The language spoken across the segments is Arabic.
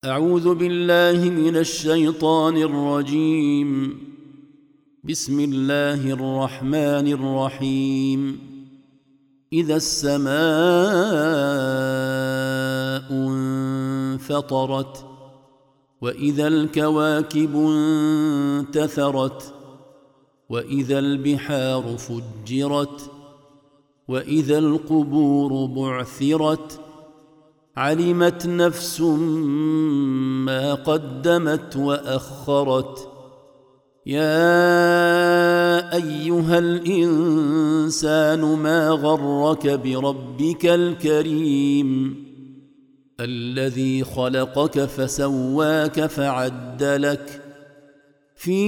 أعوذ بالله من الشيطان الرجيم. بسم الله الرحمن الرحيم. إذا السماء انفطرت وإذا الكواكب انتثرت وإذا البحار فجرت وإذا القبور بعثرت علمت نفس ما قدمت وأخرت. يا أيها الإنسان ما غرك بربك الكريم الذي خلقك فسواك فعدلك في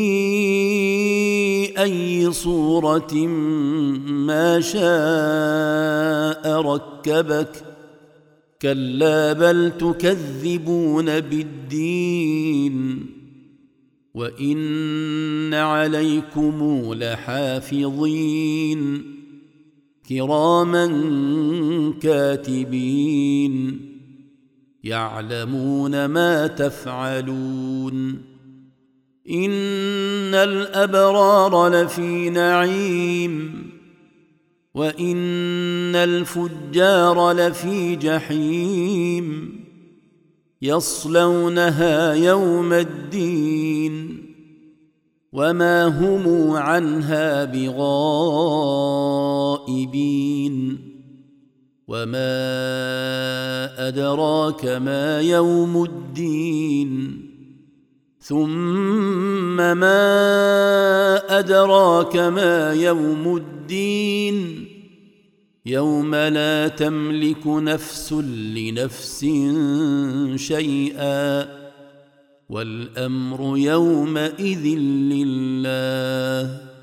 أي صورة ما شاء ركبك. كلا بل تكذبون بالدين وإن عليكم لحافظين كراما كاتبين يعلمون ما تفعلون. إن الأبرار لفي نعيم وإن الفجار لفي جحيم يصلونها يوم الدين وما هم عنها بغائبين. وما أدراك ما يوم الدين ثم ما أدراك ما يوم الدين يوم لا تملك نفس لنفس شيئا والأمر يومئذ لله.